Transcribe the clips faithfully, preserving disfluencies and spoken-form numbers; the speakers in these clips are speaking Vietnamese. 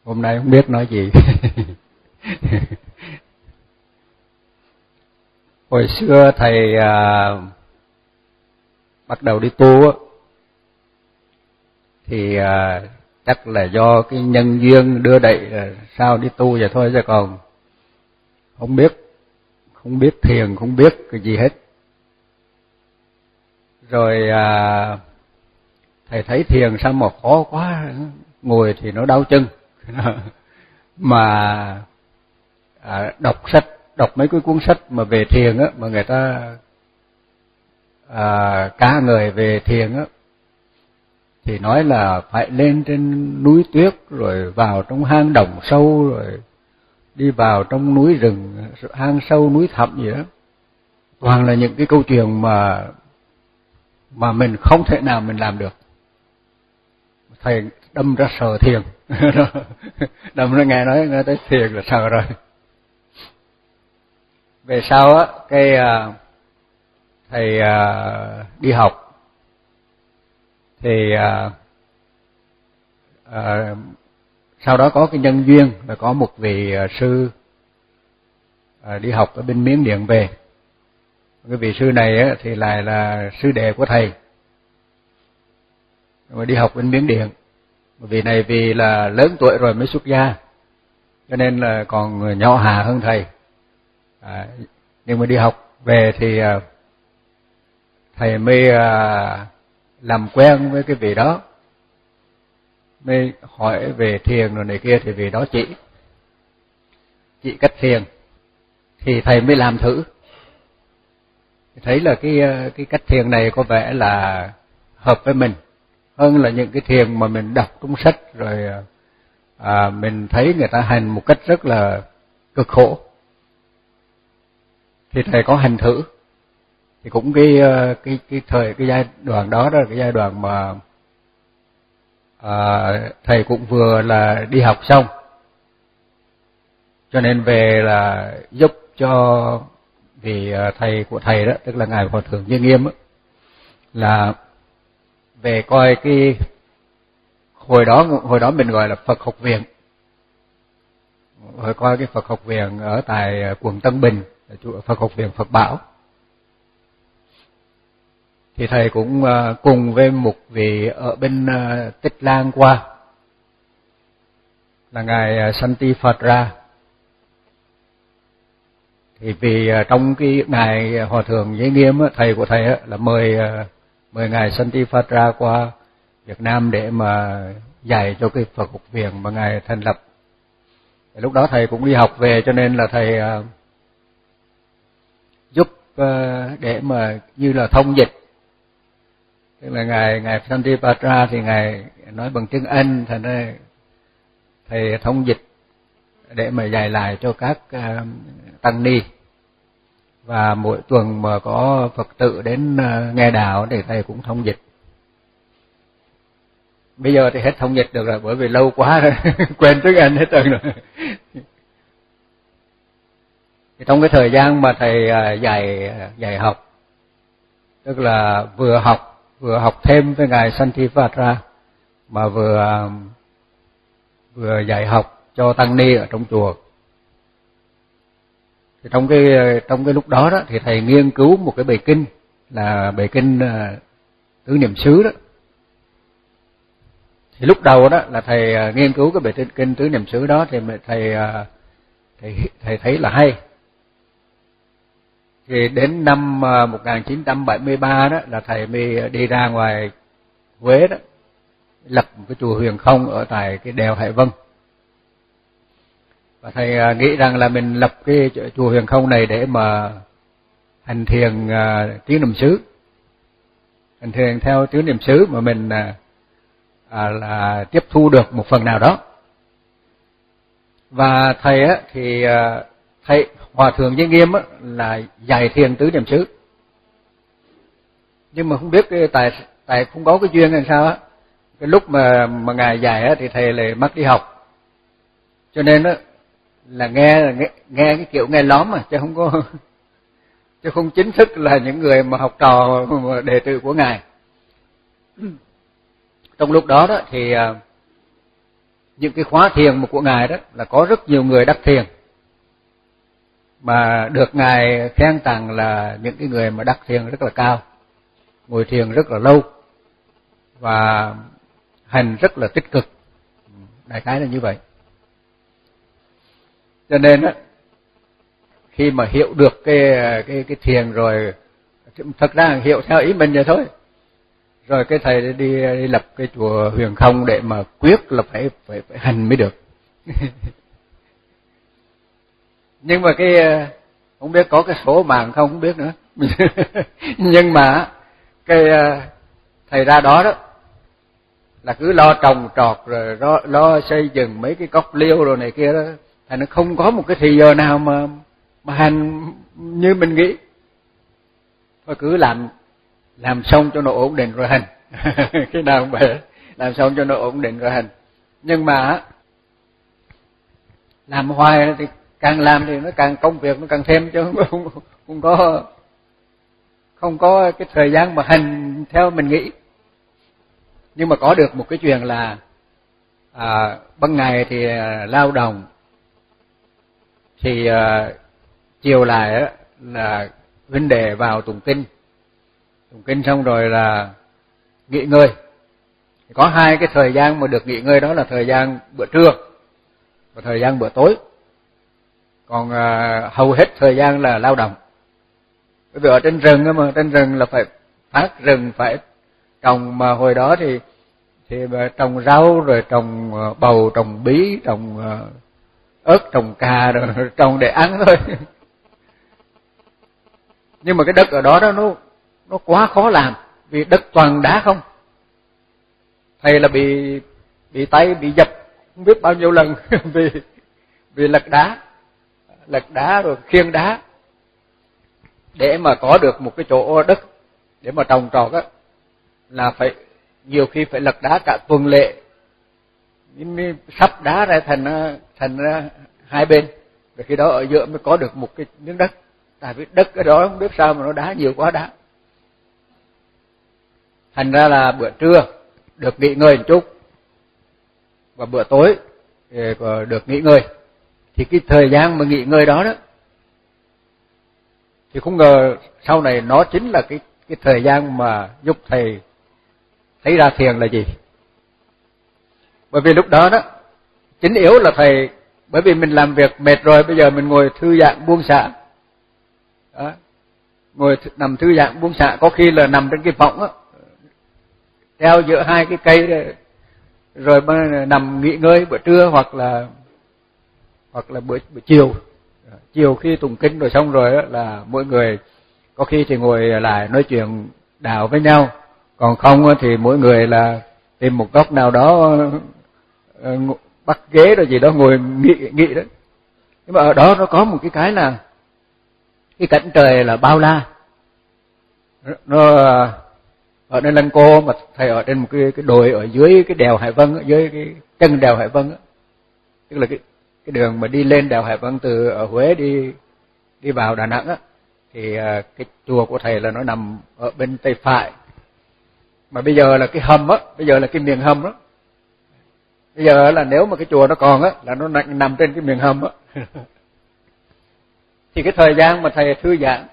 Hôm nay không biết nói gì. Hồi xưa thầy à, bắt đầu đi tu á, thì à, chắc là do cái nhân duyên đưa đẩy sao đi tu vậy thôi, chứ còn không biết, không biết thiền, không biết cái gì hết. Rồi à, thầy thấy thiền sao mà khó quá, ngồi thì nó đau chân. Mà à, đọc sách, đọc mấy cái cuốn sách mà về thiền á, mà người ta à, ca ngợi về thiền á, thì nói là phải lên trên núi tuyết, rồi vào trong hang động sâu, rồi đi vào trong núi rừng, hang sâu núi thẳm gì đó. Toàn là những cái câu chuyện mà mà mình không thể nào mình làm được. Thầy đâm ra sợ thiền. Đâm ra nghe nói nghe tới thiền là sợ rồi. Về sau á, cái thầy đi học thì à, à, sau đó có cái nhân duyên là có một vị sư à, đi học ở bên Miến Điện về. Cái vị sư này á, thì lại là sư đệ của thầy, mà đi học bên Miến Điện. Vị này vì là lớn tuổi rồi mới xuất gia, cho nên là còn nhỏ hà hơn thầy. À, nhưng mà đi học về thì à, thầy mới à, làm quen với cái vị đó, mới hỏi về thiền rồi này kia, thì vị đó chỉ chỉ cách thiền, thì thầy mới làm thử, thấy là cái cái cách thiền này có vẻ là hợp với mình hơn là những cái thiền mà mình đọc trong sách, rồi à, mình thấy người ta hành một cách rất là cực khổ. Thì thầy có hành thử, thì cũng cái cái cái thời cái giai đoạn đó đó là cái giai đoạn mà à, thầy cũng vừa là đi học xong, cho nên về là giúp cho vị thầy của thầy đó, tức là ngài Hòa thượng Như Nghiêm đó, là về coi cái hồi đó hồi đó mình gọi là Phật học viện, hồi coi cái Phật học viện ở tại quận Tân Bình, Phật học viện Phật Bảo. Thì thầy cũng cùng với một vị ở bên Tích Lan qua, là ngài Santi Phật ra. Thì vì trong cái ngài Hòa thượng Giới Nghiêm thầy của thầy là mời mời ngài Santi Phật ra qua Việt Nam để mà dạy cho cái Phật học viện mà ngài thành lập. Lúc đó thầy cũng đi học về, cho nên là thầy giúp để mà như là thông dịch. Tức là ngài ngài Santi Phật ra thì ngài nói bằng tiếng Anh, thành ra thầy thông dịch để mà dạy lại cho các uh, tăng ni. Và mỗi tuần mà có Phật tử đến uh, nghe đạo thì thầy cũng thông dịch. Bây giờ thì hết thông dịch được rồi, bởi vì lâu quá rồi, quên tiếng Anh hết rồi. Thì trong cái thời gian mà thầy uh, dạy dạy học, tức là vừa học vừa học thêm với ngài Santi Phật ra, mà vừa vừa dạy học cho tăng ni ở trong chùa. Thì trong cái trong cái lúc đó đó thì thầy nghiên cứu một cái bài kinh là bài kinh uh, Tứ Niệm xứ đó. Thì lúc đầu đó là thầy uh, nghiên cứu cái bài kinh Tứ Niệm xứ đó, thì thầy uh, thầy thầy thấy là hay. Thì đến năm uh, một nghìn chín trăm bảy mươi ba đó là thầy mới đi ra ngoài Huế đó, lập một cái chùa Huyền Không ở tại cái đèo Hải Vân. Và thầy nghĩ rằng là mình lập cái chùa Huyền Không này để mà hành thiền uh, tứ niệm xứ, hành thiền theo tứ niệm xứ mà mình uh, à, là tiếp thu được một phần nào đó. Và thầy á thì uh, thầy Hòa thượng Giới Nghiêm á là dạy thiền tứ niệm xứ, nhưng mà không biết cái tại tại không có cái duyên làm sao á, cái lúc mà mà ngài dạy á thì thầy lại mất đi học, cho nên á là nghe nghe, nghe cái kiểu nghe lóm mà chứ không có chứ không chính thức là những người mà học trò đệ tử của ngài. Trong lúc đó đó thì những cái khóa thiền mà của ngài đó là có rất nhiều người đắc thiền, mà được ngài khen tặng là những cái người mà đắc thiền rất là cao, ngồi thiền rất là lâu và hành rất là tích cực. Đại khái là như vậy. Cho nên á, khi mà hiểu được cái cái cái thiền rồi, thật ra hiểu theo ý mình vậy thôi. Rồi cái thầy đi đi lập cái chùa Huyền Không để mà quyết là phải phải phải hành mới được. Nhưng mà cái không biết có cái số mạng không không biết nữa. Nhưng mà cái thầy ra đó đó là cứ lo trồng trọt rồi lo, lo xây dựng mấy cái cốc liêu rồi này kia đó, thành nó không có một cái thời giờ nào mà mà hành như mình nghĩ. Thôi cứ làm làm xong cho nó ổn định rồi hành. Cái nào cũng vậy, làm xong cho nó ổn định rồi hành. Nhưng mà làm hoài thì càng làm thì nó càng công việc nó càng thêm, chứ không, không, không có không có cái thời gian mà hành theo mình nghĩ. Nhưng mà có được một cái chuyện là à, ban ngày thì à, lao động, thì à, chiều lại á, là huynh đệ vào tụng kinh, tụng kinh xong rồi là nghỉ ngơi. Có hai cái thời gian mà được nghỉ ngơi, đó là thời gian bữa trưa và thời gian bữa tối. Còn à, hầu hết thời gian là lao động. Bởi vì ở trên rừng mà, trên rừng là phải phát rừng, phải trồng, mà hồi đó thì thì trồng rau rồi trồng bầu, trồng bí, trồng ớt, trồng cà, rồi trồng để ăn thôi. Nhưng mà cái đất ở đó đó nó nó quá khó làm, vì đất toàn đá không. Thầy là bị bị tay bị dập không biết bao nhiêu lần vì vì lật đá, lật đá rồi khiêng đá để mà có được một cái chỗ đất để mà trồng trọt á, là phải nhiều khi phải lật đá cả tuần lễ mới sắp đá ra thành thành ra hai bên, rồi khi đó ở giữa mới có được một cái miếng đất. Tại vì đất cái đó không biết sao mà nó đá nhiều quá đá. Thành ra là bữa trưa được nghỉ ngơi một chút và bữa tối thì được nghỉ ngơi. Thì cái thời gian mà nghỉ ngơi đó đó thì không ngờ sau này nó chính là cái cái thời gian mà giúp thầy thấy ra thiền là gì. Bởi vì lúc đó đó chính yếu là thầy, bởi vì mình làm việc mệt rồi, bây giờ mình ngồi thư giãn buông xả. Đó. Ngồi nằm thư giãn buông xả, có khi là nằm trên cái võng á, treo giữa hai cái cây đấy, rồi nằm nghỉ ngơi bữa trưa hoặc là hoặc là buổi buổi chiều. Chiều khi tụng kinh rồi xong rồi đó, là mỗi người có khi thì ngồi lại nói chuyện đạo với nhau, còn không thì mỗi người là tìm một góc nào đó bắt ghế rồi gì đó ngồi nghỉ nghỉ đó. Nhưng mà ở đó nó có một cái cái là cái cảnh trời là bao la. Nó ở nơi Lăng Cô mà thầy ở trên một cái cái đồi ở dưới cái đèo Hải Vân, dưới cái chân đèo Hải Vân, tức là cái cái đường mà đi lên đèo Hải Vân từ ở Huế đi đi vào Đà Nẵng á, thì cái chùa của thầy là nó nằm ở bên tay phải. Mà bây giờ là cái hầm á, bây giờ là cái miệng hầm đó. Bây giờ là nếu mà cái chùa nó còn á là nó nằm trên cái miệng hầm á. Thì cái thời gian mà thầy thư giãn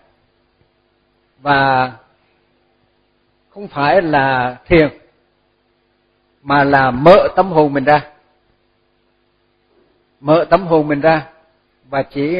và không phải là thiền mà là mở tâm hồn mình ra. Mở tâm hồn mình ra và chỉ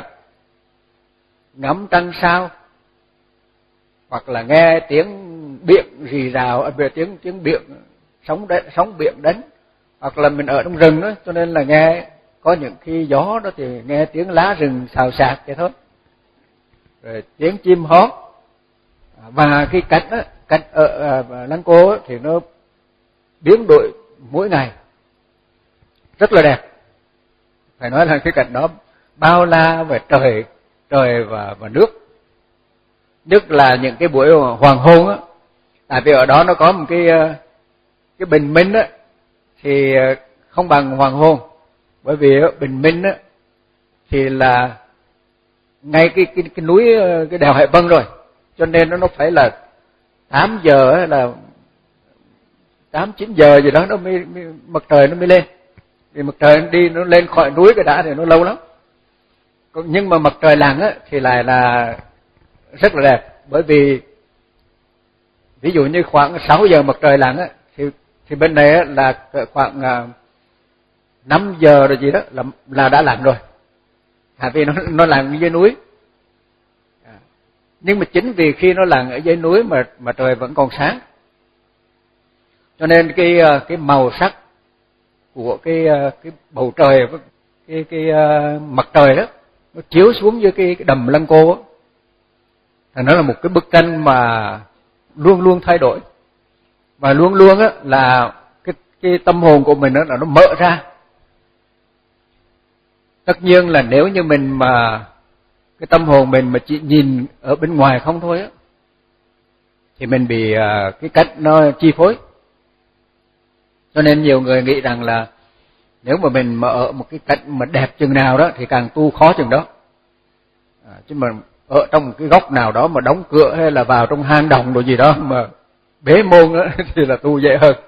ngắm trăng sao hoặc là nghe tiếng biển rì rào, về tiếng tiếng biển sóng đánh, sóng biển đánh, hoặc là mình ở trong rừng đó, cho nên là nghe có những khi gió đó thì nghe tiếng lá rừng xào xạc vậy thôi, rồi tiếng chim hót. Và cái cảnh đó, cảnh ở, ở Lăng Cô thì nó biến đổi mỗi ngày rất là đẹp. Phải nói là cái cảnh đó bao la về trời trời và và nước. Nhất là những cái buổi hoàng hôn á, tại vì ở đó nó có một cái cái bình minh á thì không bằng hoàng hôn. Bởi vì bình minh á thì là ngay cái cái cái núi cái đèo Hải Vân rồi, cho nên nó nó phải là tám giờ hay là tám chín giờ gì đó nó mới, mới mặt trời nó mới lên. Vì mặt trời đi nó lên khỏi núi cái đã thì nó lâu lắm. Nhưng mà mặt trời lặn á thì lại là rất là đẹp, bởi vì ví dụ như khoảng sáu giờ mặt trời lặn á thì thì bên này á là khoảng năm giờ rồi gì đó là là đã lặn rồi. À, vì nó nó lặn dưới núi. À, nhưng mà chính vì khi nó lặn ở dưới núi mà mà trời vẫn còn sáng, cho nên cái cái màu sắc của cái cái bầu trời, cái cái mặt trời đó nó chiếu xuống dưới cái, cái đầm Lăng Cô á, thì nó là một cái bức tranh mà luôn luôn thay đổi, và luôn luôn á là cái cái tâm hồn của mình đó là nó mở ra. Tất nhiên là nếu như mình mà cái tâm hồn mình mà chỉ nhìn ở bên ngoài không thôi á thì mình bị cái cách nó chi phối. Cho nên nhiều người nghĩ rằng là nếu mà mình mà ở một cái cách mà đẹp chừng nào đó thì càng tu khó chừng đó. À, chứ mà ở trong một cái góc nào đó mà đóng cửa hay là vào trong hang động rồi gì đó mà bế môn đó thì là tu dễ hơn.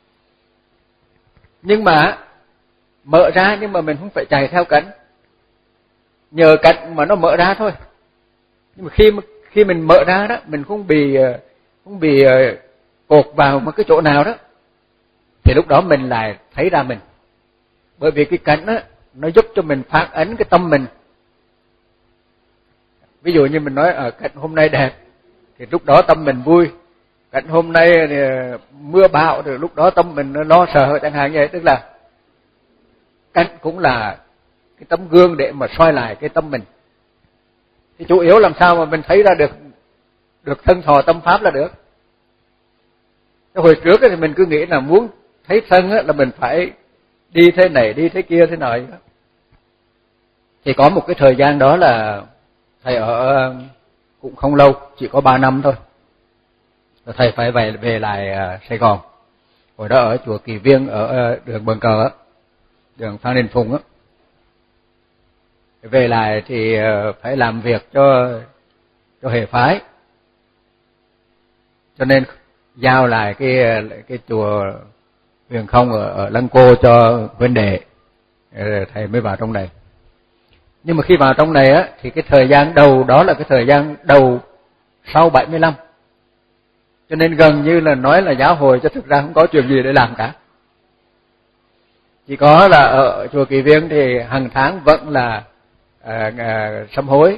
Nhưng mà mở ra, nhưng mà mình không phải chạy theo cảnh, nhờ cảnh mà nó mở ra thôi. Nhưng mà khi khi mình mở ra đó, mình không bị không bị cột vào một cái chỗ nào đó, thì lúc đó mình lại thấy ra mình. Bởi vì cái cảnh đó nó giúp cho mình phát ấn cái tâm mình. Ví dụ như mình nói ở cảnh hôm nay đẹp thì lúc đó tâm mình vui, cảnh hôm nay thì mưa bão thì lúc đó tâm mình nó lo sợ chẳng hạn như vậy. Tức là cảnh cũng là cái tấm gương để mà soi lại cái tâm mình. Thì chủ yếu làm sao mà mình thấy ra được được thân thọ tâm pháp là được. Cái hồi trước thì mình cứ nghĩ là muốn thấy thân là mình phải đi thế này đi thế kia thế nào. Thì có một cái thời gian đó là thầy ở cũng không lâu, chỉ có ba năm thôi. Rồi thầy phải về về lại Sài Gòn. Hồi đó ở chùa Kỳ Viên ở đường Bần Cờ á, đường Phan Đình Phùng á. Về lại thì phải làm việc cho cho hệ phái. Cho nên giao lại cái cái chùa Huyền Không ở, ở Lăng Cô cho huynh đệ, thầy mới vào trong này. Nhưng mà khi vào trong này á thì cái thời gian đầu đó là cái thời gian đầu sau bảy mươi lăm. Cho nên gần như là nói là giáo hội, cho thực ra không có chuyện gì để làm cả. Chỉ có là ở chùa Kỳ Viên thì hàng tháng vẫn là à, à, sám hối.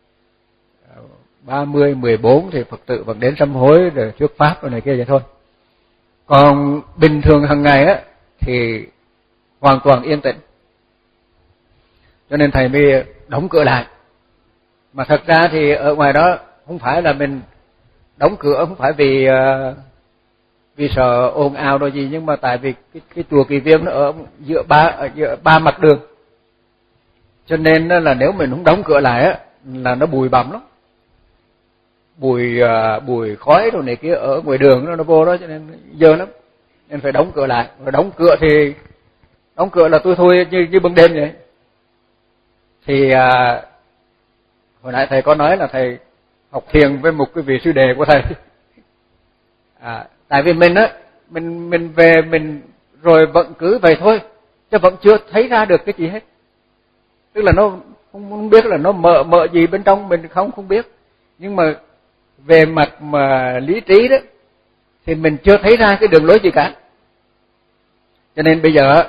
ba mươi, mười bốn thì Phật tử vẫn đến sám hối rồi thuyết pháp rồi này kia vậy thôi. Còn bình thường hàng ngày á thì hoàn toàn yên tĩnh. Cho nên thầy mới đóng cửa lại. Mà thật ra thì ở ngoài đó không phải là mình đóng cửa, không phải vì vì sợ ồn ào rồi gì, nhưng mà tại vì cái, cái chùa Kỳ Viên nó ở giữa ba ở giữa ba mặt đường. Cho nên là nếu mình không đóng cửa lại á là nó bụi bặm lắm. Bụi bụi khói rồi này kia ở ngoài đường nó nó vô đó, cho nên dơ lắm. Nên phải đóng cửa lại. Và đóng cửa thì đóng cửa là tôi thôi như như ban đêm vậy. Thì à, hồi nãy thầy có nói là thầy học thiền với một cái vị sư đệ của thầy. À, tại vì mình á, mình mình về mình rồi vẫn cứ vậy thôi, chứ vẫn chưa thấy ra được cái gì hết. Tức là nó không, không biết là nó mở mở gì bên trong mình không không biết. Nhưng mà về mặt mà lý trí đó thì mình chưa thấy ra cái đường lối gì cả. Cho nên bây giờ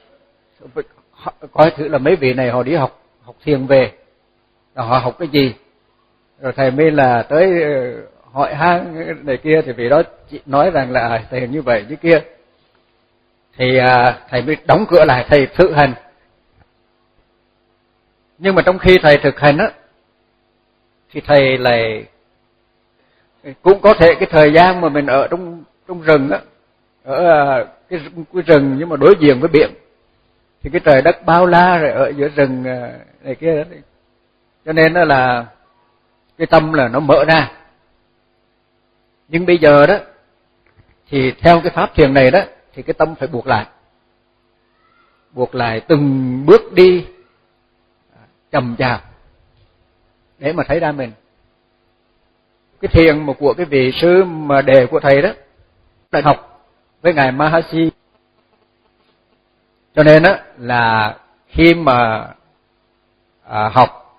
coi thử là mấy vị này họ đi học học thiền về, rồi họ học cái gì, rồi thầy mới là tới hỏi han này kia, thì vì đó chị nói rằng là thầy như vậy như kia, thì thầy mới đóng cửa lại, thầy thực hành. Nhưng mà trong khi thầy thực hành á thì thầy lại cũng có thể cái thời gian mà mình ở trong trong rừng á, ở cái, cái rừng nhưng mà đối diện với biển, thì cái trời đất bao la rồi ở giữa rừng này kia đó, cho nên đó là cái tâm là nó mở ra. Nhưng bây giờ đó thì theo cái pháp thiền này đó thì cái tâm phải buộc lại, buộc lại từng bước đi chậm chạp để mà thấy ra mình. Cái thiền một của cái vị sư mà đề của thầy đó, đại học với ngài Mahasi, Cho nên á là khi mà à, học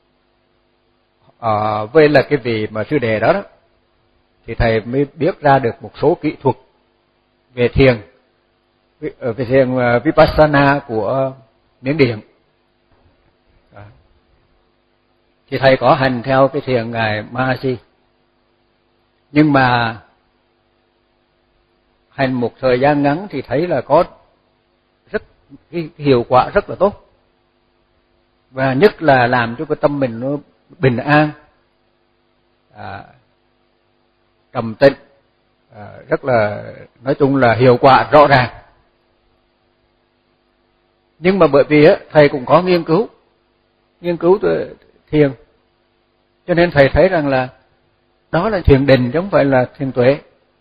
à, với là cái vị mà sư đệ đó, đó thì thầy mới biết ra được một số kỹ thuật về thiền, về thiền Vipassana của Miến Điện. À, thì thầy có hành theo cái thiền ngài Mahasi, nhưng mà hành một thời gian ngắn thì thấy là có rất cái hiệu quả rất là tốt, và nhất là làm cho cái tâm mình nó bình an, à, trầm tĩnh, à, rất là, nói chung là hiệu quả rõ ràng. Nhưng mà bởi vì á, thầy cũng có nghiên cứu, nghiên cứu thiền, cho nên thầy thấy rằng là đó là thiền định chứ không phải là thiền tuệ.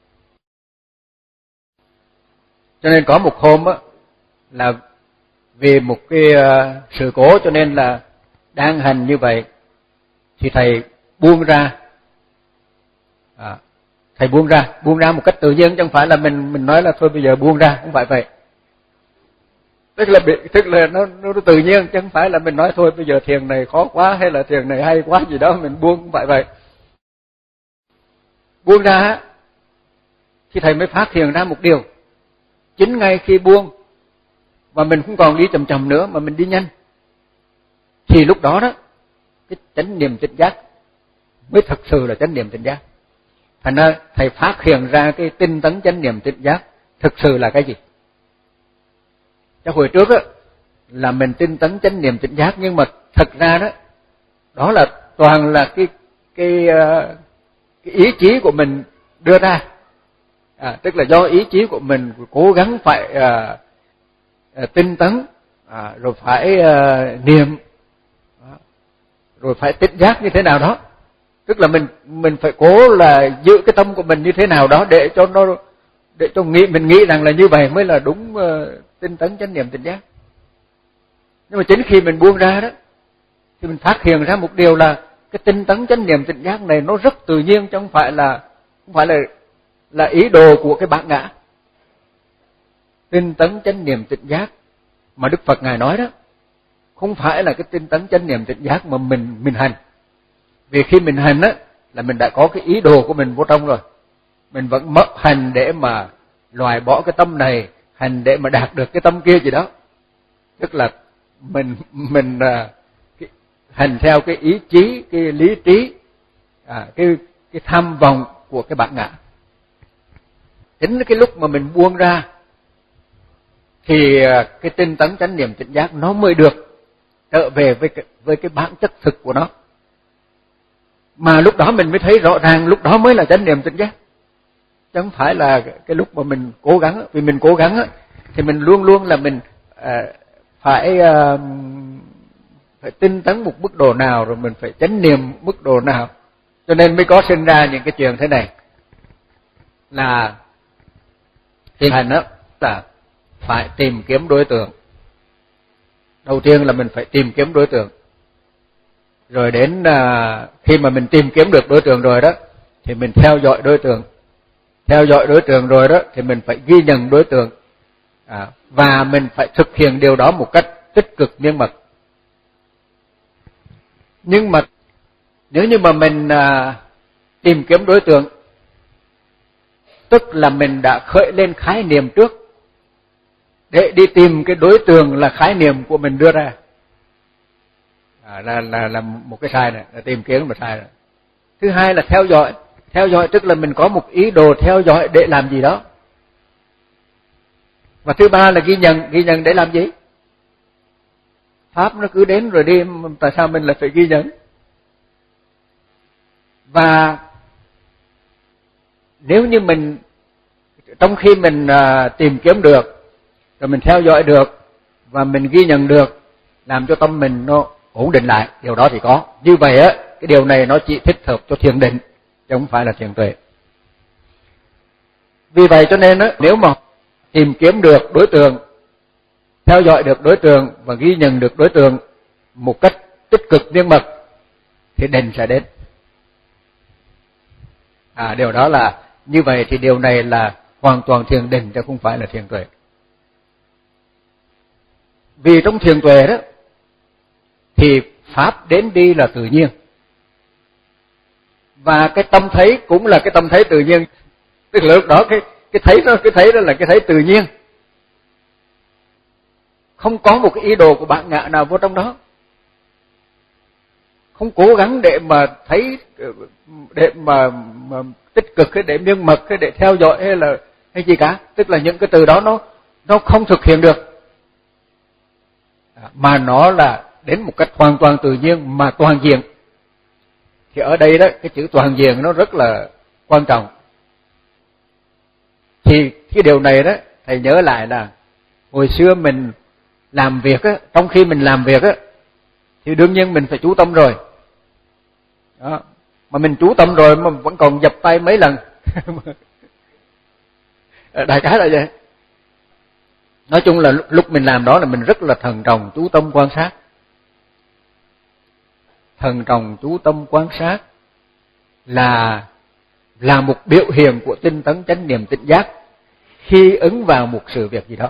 Cho nên có một hôm á, là vì một cái uh, sự cố, cho nên là đang hành như vậy thì thầy buông ra, à, thầy buông ra, buông ra một cách tự nhiên, chứ không phải là mình mình nói là thôi bây giờ buông ra, không phải vậy. Tức là tức là nó nó tự nhiên, chứ không phải là mình nói thôi bây giờ thiền này khó quá hay là thiền này hay quá gì đó mình buông, không phải vậy. Buông ra thì thầy mới phát hiện ra một điều, chính ngay khi buông và mình không còn đi chậm chậm nữa mà mình đi nhanh, thì lúc đó đó cái chánh niệm tỉnh giác mới thực sự là chánh niệm tỉnh giác. Thành ra thầy phát hiện ra cái tinh tấn chánh niệm tỉnh giác thực sự là cái gì. Cho hồi trước á là mình tinh tấn chánh niệm tỉnh giác, nhưng mà thật ra đó đó là toàn là cái cái cái ý chí của mình đưa ra, à, tức là do ý chí của mình cố gắng phải à, à, tinh tấn, à, rồi phải à, niệm, à, rồi phải tỉnh giác như thế nào đó. Tức là mình mình phải cố là giữ cái tâm của mình như thế nào đó để cho nó, để cho nghĩ mình nghĩ rằng là như vậy mới là đúng uh, tinh tấn chánh niệm tỉnh giác. Nhưng mà chính khi mình buông ra đó thì mình phát hiện ra một điều là cái tinh tấn chánh niệm tỉnh giác này nó rất tự nhiên, chứ không phải là không phải là là ý đồ của cái bản ngã. Tinh tấn chánh niệm tỉnh giác mà Đức Phật ngài nói đó không phải là cái tinh tấn chánh niệm tỉnh giác mà mình mình hành. Vì khi mình hành á là mình đã có cái ý đồ của mình vô trong rồi. Mình vẫn mất hành để mà loại bỏ cái tâm này, hành để mà đạt được cái tâm kia gì đó. Tức là mình mình à, cái, hành theo cái ý chí, cái lý trí, à, cái cái tham vọng của cái bản ngã. Chính cái lúc mà mình buông ra thì cái tinh tấn chánh niệm tỉnh giác nó mới được trở về với cái, với cái bản chất thực của nó. Mà lúc đó mình mới thấy rõ ràng, lúc đó mới là chánh niệm tỉnh giác, chứ không phải là cái lúc mà mình cố gắng. Vì mình cố gắng thì mình luôn luôn là mình à, phải à, phải tinh tấn một mức độ nào, rồi mình phải chánh niệm mức độ nào, cho nên mới có sinh ra những cái chuyện thế này. Là thiền hành đó là phải tìm kiếm đối tượng. Đầu tiên là mình phải tìm kiếm đối tượng, rồi đến à, khi mà mình tìm kiếm được đối tượng rồi đó thì mình theo dõi đối tượng, theo dõi đối tượng rồi đó thì mình phải ghi nhận đối tượng, à, và mình phải thực hiện điều đó một cách tích cực miên mật. Nhưng mà nếu như mà mình à, tìm kiếm đối tượng, tức là mình đã khởi lên khái niệm trước để đi tìm cái đối tượng là khái niệm của mình đưa ra, à, là là là một cái sai này, là tìm kiếm mà sai rồi. Thứ hai là theo dõi, theo dõi tức là mình có một ý đồ theo dõi để làm gì đó. Và thứ ba là ghi nhận, ghi nhận để làm gì? Pháp nó cứ đến rồi đi, tại sao mình lại phải ghi nhận? Và nếu như mình trong khi mình à, tìm kiếm được, rồi mình theo dõi được và mình ghi nhận được, làm cho tâm mình nó ổn định lại, điều đó thì có. Như vậy á, cái điều này nó chỉ thích hợp cho thiền định chứ không phải là thiền tuệ. Vì vậy cho nên á, nếu mà tìm kiếm được đối tượng, theo dõi được đối tượng và ghi nhận được đối tượng một cách tích cực miên mật thì định sẽ đến. À, điều đó là như vậy thì điều này là hoàn toàn thiền định chứ không phải là thiền tuệ. Vì trong thiền tuệ đó thì pháp đến đi là tự nhiên, và cái tâm thấy cũng là cái tâm thấy tự nhiên. Tức là lúc đó cái cái thấy đó cái thấy đó là cái thấy tự nhiên, không có một cái ý đồ của bạn ngã nào vô trong đó, không cố gắng để mà thấy, để mà, mà tích cực hay để miên mật hay để theo dõi hay là hay gì cả. Tức là những cái từ đó nó nó không thực hiện được, mà nó là đến một cách hoàn toàn tự nhiên mà toàn diện. Thì ở đây đó, cái chữ toàn diện nó rất là quan trọng. Thì cái điều này đó, thầy nhớ lại là hồi xưa mình làm việc á, trong khi mình làm việc á, thì đương nhiên mình phải chú tâm rồi. Đó. Mà mình chú tâm rồi mà vẫn còn dập tay mấy lần. Đại khái là vậy. Nói chung là lúc mình làm đó là mình rất là thận trọng, chú tâm quan sát. Thận trọng, chú tâm quan sát là là một biểu hiện của tinh tấn chánh niệm tỉnh giác khi ứng vào một sự việc gì đó.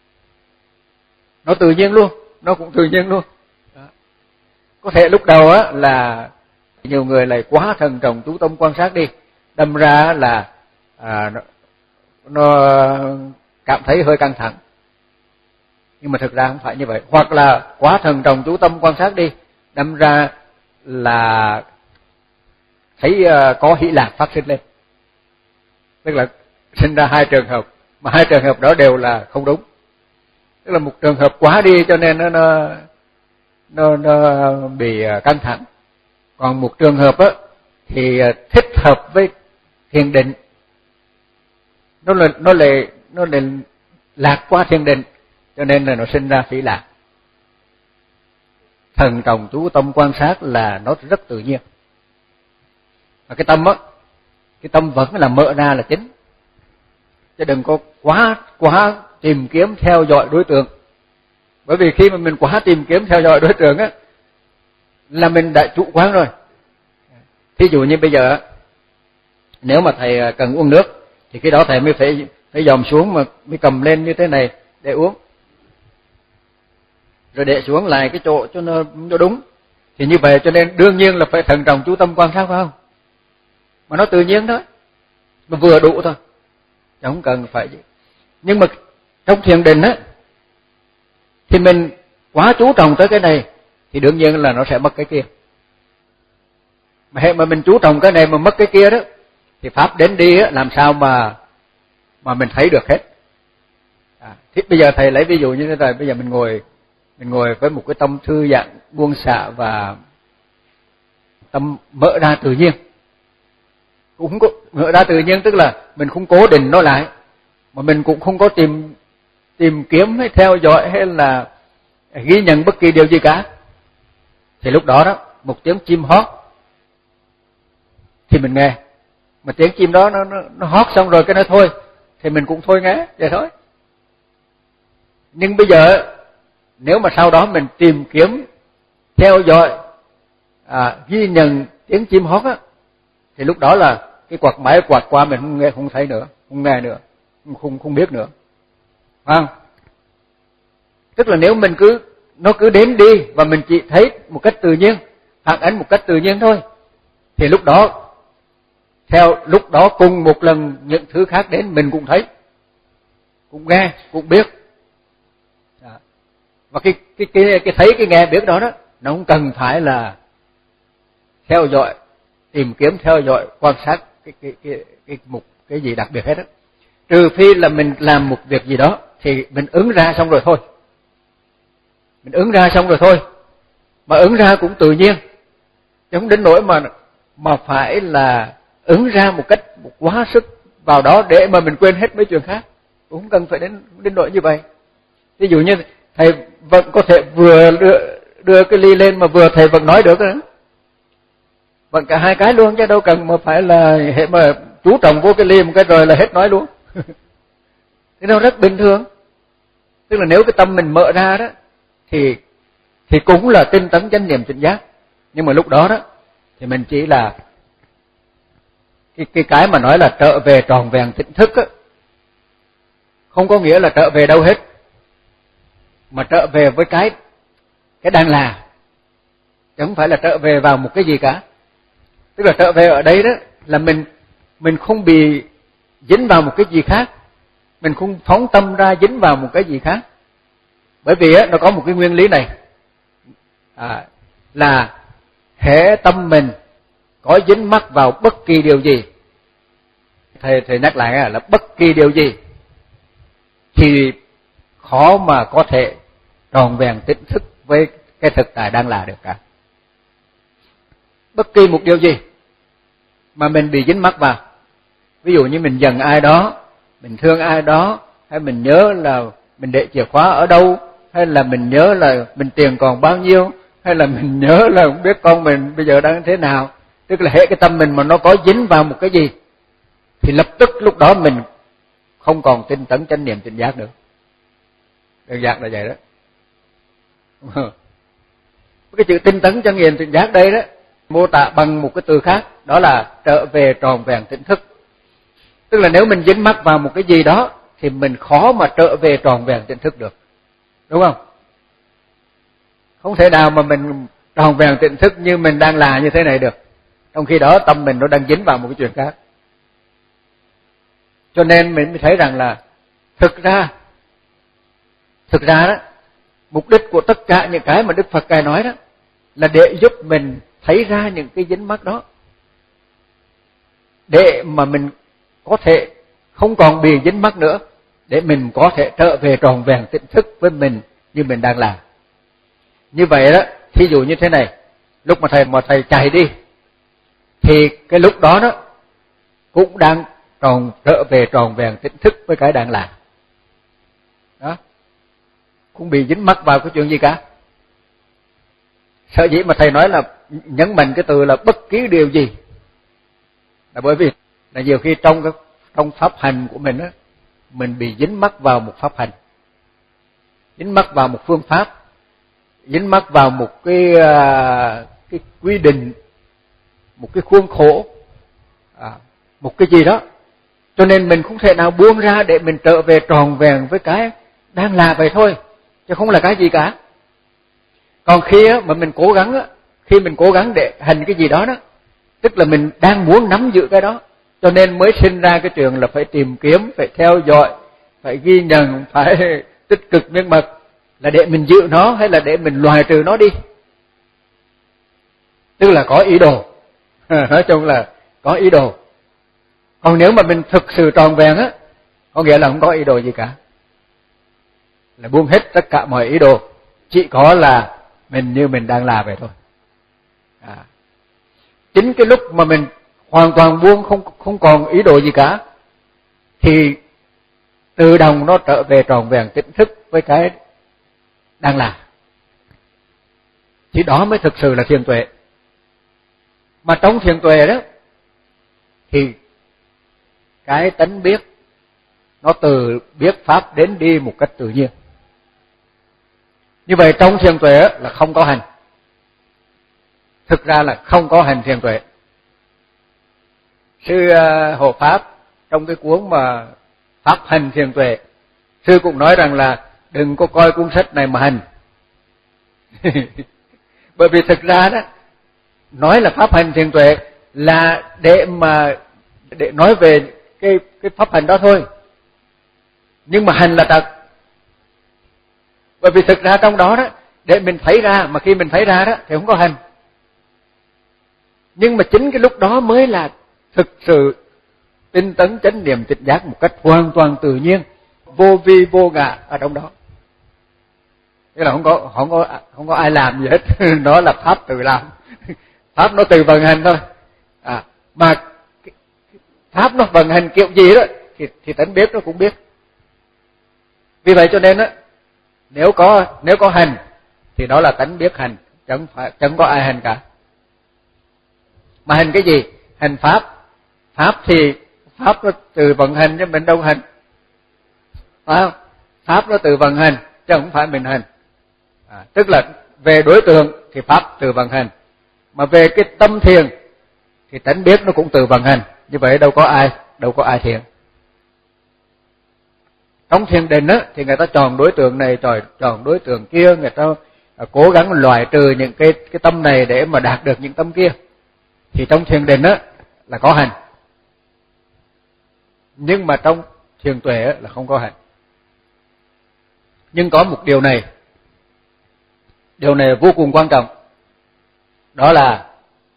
Nó tự nhiên luôn, nó cũng tự nhiên luôn. Đó. Có thể lúc đầu á là nhiều người lại quá thận trọng chú tâm quan sát đi, đâm ra là à, nó, nó cảm thấy hơi căng thẳng. Nhưng mà thực ra không phải như vậy. Hoặc là quá thận trọng chú tâm quan sát đi, đâm ra là thấy có hỷ lạc phát sinh lên. Tức là sinh ra hai trường hợp, mà hai trường hợp đó đều là không đúng. Tức là một trường hợp quá đi cho nên nó nó nó, nó bị căng thẳng. Còn một trường hợp á thì thích hợp với thiền định, nó là nó lại nó lại lạc qua thiền định, cho nên là nó sinh ra hỷ lạc. Thần trọng chú tâm quan sát là nó rất tự nhiên. Và cái tâm á, cái tâm vẫn là mở ra là chính, chứ đừng có quá quá tìm kiếm theo dõi đối tượng. Bởi vì khi mà mình quá tìm kiếm theo dõi đối tượng á là mình đã chủ quan rồi. Thí dụ như bây giờ nếu mà thầy cần uống nước thì cái đó thầy mới phải phải dòm xuống mà mới cầm lên như thế này để uống, rồi để xuống lại cái chỗ cho nó, nó đúng. Thì như vậy cho nên đương nhiên là phải thận trọng chú tâm quan sát, phải không? Mà nó tự nhiên thôi, nó vừa đủ thôi, không cần phải gì. Nhưng mà trong thiền định á thì mình quá chú trọng tới cái này thì đương nhiên là nó sẽ mất cái kia. Mà hệ mà mình chú trọng cái này mà mất cái kia đó thì pháp đến đi á, làm sao mà mà mình thấy được hết. À, thì bây giờ thầy lấy ví dụ như thế này, bây giờ mình ngồi mình ngồi với một cái tâm thư giãn, buông xả và tâm mở ra tự nhiên. Cũng có mở ra tự nhiên tức là mình không cố định nó lại, mà mình cũng không có tìm tìm kiếm hay theo dõi hay là ghi nhận bất kỳ điều gì cả. Thì lúc đó đó, một tiếng chim hót thì mình nghe, mà tiếng chim đó nó nó, nó hót xong rồi cái nó thôi thì mình cũng thôi nghe vậy thôi. Nhưng bây giờ nếu mà sau đó mình tìm kiếm theo dõi à, ghi nhận tiếng chim hót á, thì lúc đó là cái quạt máy quạt qua mình không nghe, không thấy nữa, không nghe nữa, không không biết nữa, phải không? Tức là nếu mình cứ nó cứ đến đi và mình chỉ thấy một cách tự nhiên, phản ánh một cách tự nhiên thôi, thì lúc đó theo lúc đó cùng một lần những thứ khác đến mình cũng thấy, cũng nghe, cũng biết. À, và cái cái cái cái thấy cái nghe biết đó đó, nó không cần phải là theo dõi, tìm kiếm theo dõi, quan sát cái cái cái cái một cái gì đặc biệt hết đó. Trừ phi là mình làm một việc gì đó thì mình ứng ra xong rồi thôi. Mình ứng ra xong rồi thôi. Mà ứng ra cũng tự nhiên. Chứ không đến nỗi mà mà phải là ứng ra một cách một quá sức vào đó để mà mình quên hết mấy chuyện khác. Cũng không cần phải đến đến nỗi như vậy. Ví dụ như thầy vẫn có thể vừa đưa, đưa cái ly lên mà vừa thầy vẫn nói được nữa. Vẫn cả hai cái luôn, chứ đâu cần mà phải là hệ mà chú trọng vô cái ly một cái rồi là hết nói luôn. Thế nó rất bình thường. Tức là nếu cái tâm mình mở ra đó thì thì cũng là tinh tấn chánh niệm tỉnh giác. Nhưng mà lúc đó đó thì mình chỉ là cái cái cái mà nói là trở về tròn vẹn tỉnh thức á, không có nghĩa là trở về đâu hết. mà trở về với cái cái đang là, chứ không phải là trở về vào một cái gì cả. Tức là trở về ở đây đó là mình mình không bị dính vào một cái gì khác, mình không phóng tâm ra dính vào một cái gì khác. Bởi vì á, nó có một cái nguyên lý này, à, là hễ tâm mình có dính mắc vào bất kỳ điều gì, thầy thầy nhắc lại là bất kỳ điều gì, thì khó mà có thể tròn vẹn tỉnh thức với cái thực tại đang là được cả. Bất kỳ một điều gì mà mình bị dính mắc vào, ví dụ như mình giận ai đó, mình thương ai đó, hay mình nhớ là mình để chìa khóa ở đâu, hay là mình nhớ là mình tiền còn bao nhiêu, hay là mình nhớ là không biết con mình bây giờ đang thế nào, tức là hễ cái tâm mình mà nó có dính vào một cái gì thì lập tức lúc đó mình không còn tinh tấn chánh niệm tỉnh giác nữa. Đơn giản là vậy đó. Cái chữ tinh tấn chánh niệm tỉnh giác đây đó mô tả bằng một cái từ khác, đó là trở về tròn vẹn tỉnh thức. Tức là nếu mình dính mắc vào một cái gì đó thì mình khó mà trở về tròn vẹn tỉnh thức được, đúng không? Không thể nào mà mình tròn vẹn tỉnh thức như mình đang là như thế này được, trong khi đó tâm mình nó đang dính vào một cái chuyện khác. Cho nên mình mới thấy rằng là thực ra thực ra đó, mục đích của tất cả những cái mà Đức Phật Ngài nói đó là để giúp mình thấy ra những cái dính mắc đó, để mà mình có thể không còn bị dính mắc nữa, để mình có thể trở về tròn vẹn tỉnh thức với mình như mình đang làm. Như vậy đó, thí dụ như thế này, lúc mà thầy mà thầy chạy đi thì cái lúc đó đó cũng đang tròn trở về tròn vẹn tỉnh thức với cái đang làm. Đó. Không bị dính mắc vào cái chuyện gì cả. Sở dĩ mà thầy nói là nhấn mạnh cái từ là bất kỳ điều gì là bởi vì là nhiều khi trong cái trong pháp hành của mình á, mình bị dính mắc vào một pháp hành, dính mắc vào một phương pháp, dính mắc vào một cái cái quy định, một cái khuôn khổ, à, một cái gì đó, cho nên mình không thể nào buông ra để mình trở về tròn vẹn với cái đang là vậy thôi, chứ không là cái gì cả. Còn khi á, mà mình cố gắng á, khi mình cố gắng để hành cái gì đó đó, tức là mình đang muốn nắm giữ cái đó, cho nên mới sinh ra cái chuyện là phải tìm kiếm, phải theo dõi, phải ghi nhận, phải tích cực miên mật, là để mình giữ nó hay là để mình loại trừ nó đi. Tức là có ý đồ, nói chung là có ý đồ. Còn nếu mà mình thực sự tròn vẹn á, có nghĩa là không có ý đồ gì cả, là buông hết tất cả mọi ý đồ, chỉ có là mình như mình đang làm vậy thôi. À. Chính cái lúc mà mình hoàn toàn buông, không không còn ý đồ gì cả, thì tự động nó trở về tròn vẹn tỉnh thức với cái đang làm. Chỉ đó mới thực sự là thiền tuệ. Mà trong thiền tuệ đó thì cái tánh biết nó từ biết pháp đến đi một cách tự nhiên. Như vậy trong thiền tuệ là không có hành. Thực ra là không có hành thiền tuệ. Sư Hộ Pháp trong cái cuốn mà Pháp hành thiền tuệ, sư cũng nói rằng là đừng có coi cuốn sách này mà hành. Bởi vì thực ra đó, nói là pháp hành thiền tuệ là để mà để nói về cái cái pháp hành đó thôi. Nhưng mà hành là thật. Bởi vì thực ra trong đó đó, để mình thấy ra, mà khi mình thấy ra đó thì không có hành. Nhưng mà chính cái lúc đó mới là thực sự tinh tấn chánh niệm tỉnh giác một cách hoàn toàn tự nhiên, vô vi vô ngã ở trong đó. Tức là không có không có không có ai làm gì hết, nó là pháp tự làm. Pháp nó tự vận hành thôi. À, mà pháp nó vận hành kiểu gì đó thì thì tánh biết nó cũng biết. Vì vậy cho nên á, nếu có nếu có hành thì đó là tánh biết hành, chẳng phải chẳng có ai hành cả. Mà hành cái gì? Hành pháp. Pháp thì pháp nó tự vận hành chứ mình đâu hành. Phải không? Pháp nó tự vận hành chứ không phải mình hành. À, tức là về đối tượng thì pháp tự vận hành, mà về cái tâm thiền thì tánh biết nó cũng tự vận hành. Như vậy đâu có ai đâu có ai thiền. trong thiền định á thì người ta chọn đối tượng này, chọn chọn đối tượng kia, người ta cố gắng loại trừ những cái cái tâm này để mà đạt được những tâm kia. Thì trong thiền định á là có hành. Nhưng mà trong thiền tuệ á là không có hành. Nhưng có một điều này, điều này vô cùng quan trọng. Đó là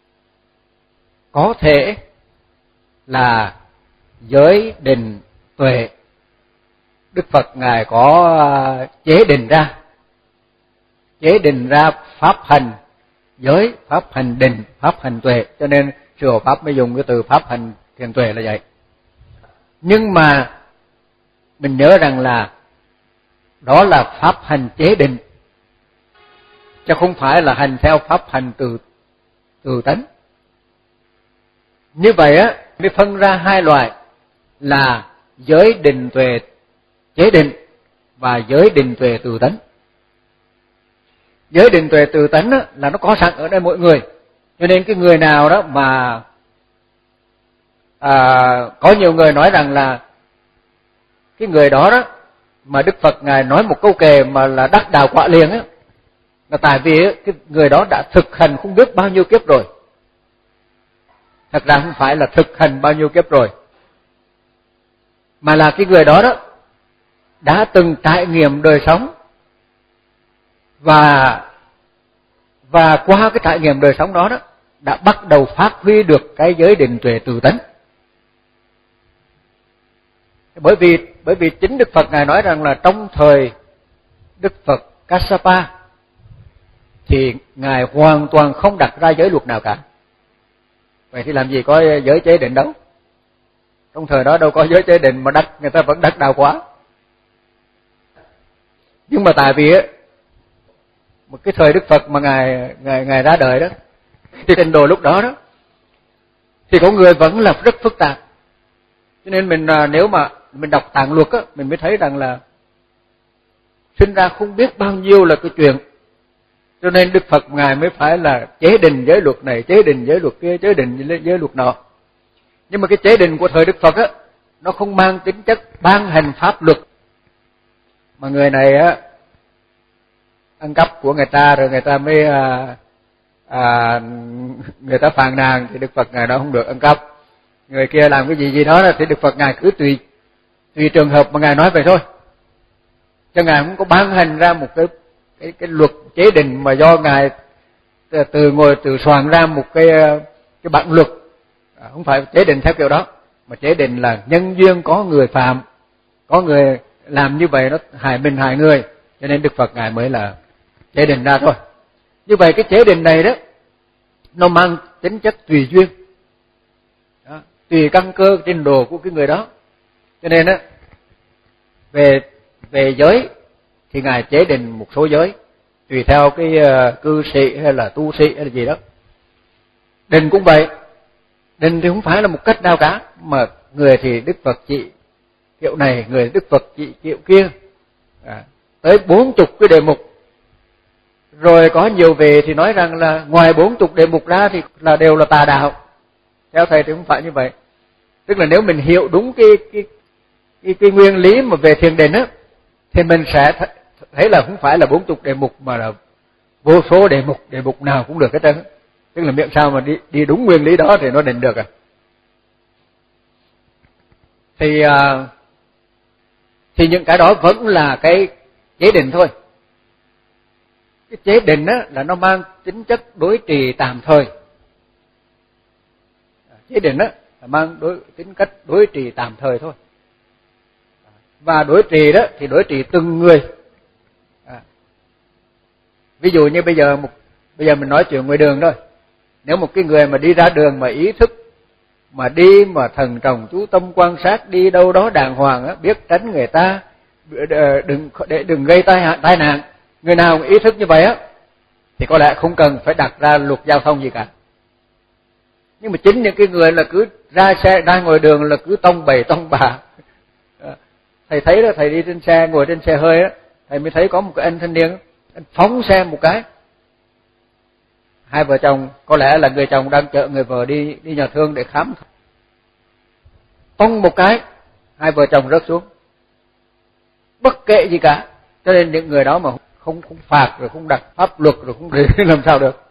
có thể là giới định tuệ Đức Phật Ngài có chế định ra, chế định ra pháp hành giới, pháp hành định, pháp hành tuệ, cho nên sư hộ Pháp mới dùng cái từ pháp hành thiền tuệ là vậy. Nhưng mà mình nhớ rằng là đó là pháp hành chế định, chứ không phải là hành theo pháp hành từ từ tánh. Như vậy á mới phân ra hai loại là giới định tuệ chế định và giới định tuệ từ tánh. Giới định tuệ từ tánh á, là nó có sẵn ở đây mỗi người, cho nên cái người nào đó mà à, có nhiều người nói rằng là cái người đó đó mà Đức Phật Ngài nói một câu kệ mà là đắc đạo quả liền á, là tại vì cái người đó đã thực hành không biết bao nhiêu kiếp rồi. Thật ra không phải là thực hành bao nhiêu kiếp rồi, mà là cái người đó đó đã từng trải nghiệm đời sống, và và qua cái trải nghiệm đời sống đó đó đã bắt đầu phát huy được cái giới định tuệ từ tánh. Bởi vì bởi vì chính Đức Phật Ngài nói rằng là trong thời Đức Phật Kassapa thì Ngài hoàn toàn không đặt ra giới luật nào cả. Vậy thì làm gì có giới chế định đâu? Trong thời đó đâu có giới chế định mà đắc, người ta vẫn đắc đạo quả. Nhưng mà tại vì một cái thời Đức Phật mà ngài ngài ngài ra đời đó, thì trình độ lúc đó đó thì có người vẫn là rất phức tạp. Cho nên mình nếu mà mình đọc tạng luật á, mình mới thấy rằng là sinh ra không biết bao nhiêu là cái chuyện. Cho nên Đức Phật Ngài mới phải là chế định giới luật này, chế định giới luật kia, chế định giới luật nọ. Nhưng mà cái chế định của thời Đức Phật á, nó không mang tính chất ban hành pháp luật. Mà người này á, ăn cắp của người ta rồi người ta mới à, à, người ta phàn nàn thì Đức Phật Ngài đó không được ăn cắp. Người kia làm cái gì gì đó thì Đức Phật Ngài cứ tùy tùy trường hợp mà Ngài nói vậy thôi. Cho Ngài không có ban hành ra một cái cái cái luật chế định mà do Ngài từ, từ ngồi từ soạn ra một cái cái bản luật, à, không phải chế định theo kiểu đó, mà chế định là nhân duyên có người phạm, có người làm như vậy nó hại mình hại người, cho nên Đức Phật Ngài mới là chế định ra thôi. Như vậy cái chế định này đó nó mang tính chất tùy duyên, đó, tùy căn cơ trình độ của cái người đó. Cho nên á về về giới thì Ngài chế định một số giới tùy theo cái uh, cư sĩ hay là tu sĩ hay là gì đó. Định cũng vậy, định thì không phải là một cách nào cả, mà người thì Đức Phật chỉ kiểu này, người Đức Phật chỉ kiểu kia, à, tới bốn chục cái đề mục. Rồi có nhiều về thì nói rằng là ngoài bốn chục đề mục ra thì là đều là tà đạo. Theo thầy thì không phải như vậy. Tức là nếu mình hiểu đúng cái cái cái, cái nguyên lý mà về thiền định á, thì mình sẽ thấy là không phải là bốn chục đề mục mà là vô số đề mục, đề mục nào cũng được hết trơn. Tức là miệng sao mà đi đi đúng nguyên lý đó thì nó định được à. Thì à, thì những cái đó vẫn là cái chế định thôi. Cái chế định á là nó mang tính chất đối trì tạm thời. Chế định á là mang đối tính cách đối trì tạm thời thôi. Và đối trì đó thì đối trì từng người. À, ví dụ như bây giờ một bây giờ mình nói chuyện ngoài đường thôi. Nếu một cái người mà đi ra đường mà ý thức mà đi mà thần trọng chú tâm quan sát, đi đâu đó đàng hoàng á, biết tránh người ta, đừng để đừng gây tai tai nạn, người nào ý thức như vậy á thì có lẽ không cần phải đặt ra luật giao thông gì cả. Nhưng mà chính những cái người là cứ ra xe ra ngoài đường là cứ tông bầy tông bà. Thầy thấy đó, thầy đi trên xe, ngồi trên xe hơi á, thầy mới thấy có một cái anh thanh niên, anh phóng xe một cái. Hai vợ chồng, có lẽ là người chồng đang chở người vợ đi đi nhà thương để khám. Tông một cái, hai vợ chồng rớt xuống. bất kể gì cả. Cho nên những người đó mà không không phạt rồi không đặt pháp luật rồi không để làm sao được.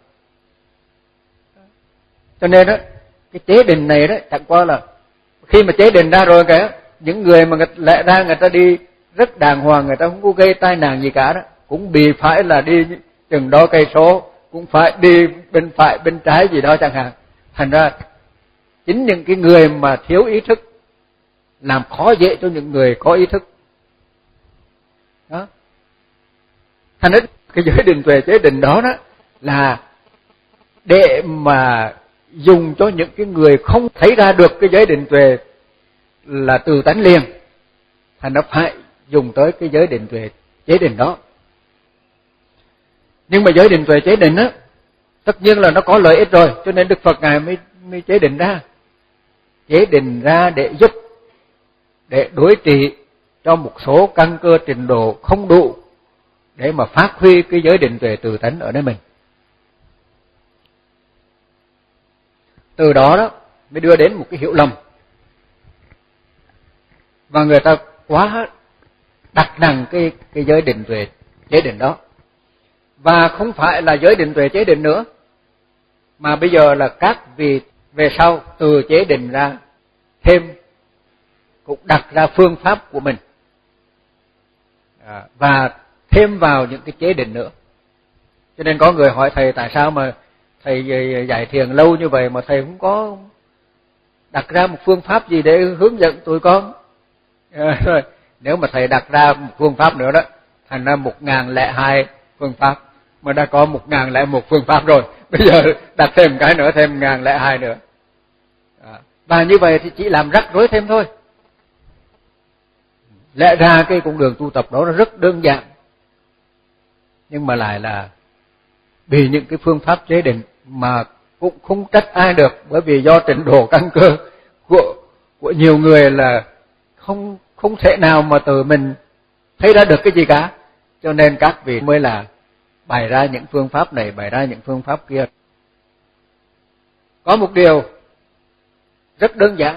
Cho nên đó cái chế định này đó chẳng qua là khi mà chế định ra rồi kìa, những người mà lẽ ra người ta đi rất đàng hoàng, người ta không có gây tai nạn gì cả đó, cũng bị phải là đi chừng đó cây số, cũng phải đi bên phải bên trái gì đó chẳng hạn. Thành ra chính những cái người mà thiếu ý thức làm khó dễ cho những người có ý thức. Đó. Thành ra cái giới định tuệ chế định đó đó là để mà dùng cho những cái người không thấy ra được cái giới định tuệ là từ tánh liền, thành nó phải dùng tới cái giới định tuệ chế định đó. Nhưng mà giới định tuệ chế định á, tất nhiên là nó có lợi ích rồi, cho nên Đức Phật Ngài mới mới chế định ra, chế định ra để giúp, để đối trị cho một số căn cơ trình độ không đủ để mà phát huy cái giới định tuệ từ tánh ở nơi mình. Từ đó đó mới đưa đến một cái hiểu lầm, và người ta quá đặt nặng cái cái giới định tuệ chế định đó, và không phải là giới định tuệ chế định nữa, mà bây giờ là các vị về sau từ chế định ra thêm, cũng đặt ra phương pháp của mình à, và thêm vào những cái chế định nữa. Cho nên có người hỏi thầy tại sao mà thầy dạy thiền lâu như vậy mà thầy không có đặt ra một phương pháp gì để hướng dẫn tụi con. À, rồi nếu mà thầy đặt ra một phương pháp nữa đó, thành ra một ngàn lẻ hai phương pháp, mà đã có một ngàn lẻ một phương pháp rồi, bây giờ đặt thêm cái nữa, thêm ngàn lẻ hai nữa. À, và như vậy thì chỉ làm rắc rối thêm thôi. Lẽ ra cái con đường tu tập đó nó rất đơn giản, nhưng mà lại là vì những cái phương pháp chế định mà cũng không trách ai được, bởi vì do trình độ căn cơ của của nhiều người là không không thể nào mà tự mình thấy ra được cái gì cả, cho nên các vị mới là bày ra những phương pháp này, bày ra những phương pháp kia. Có một điều rất đơn giản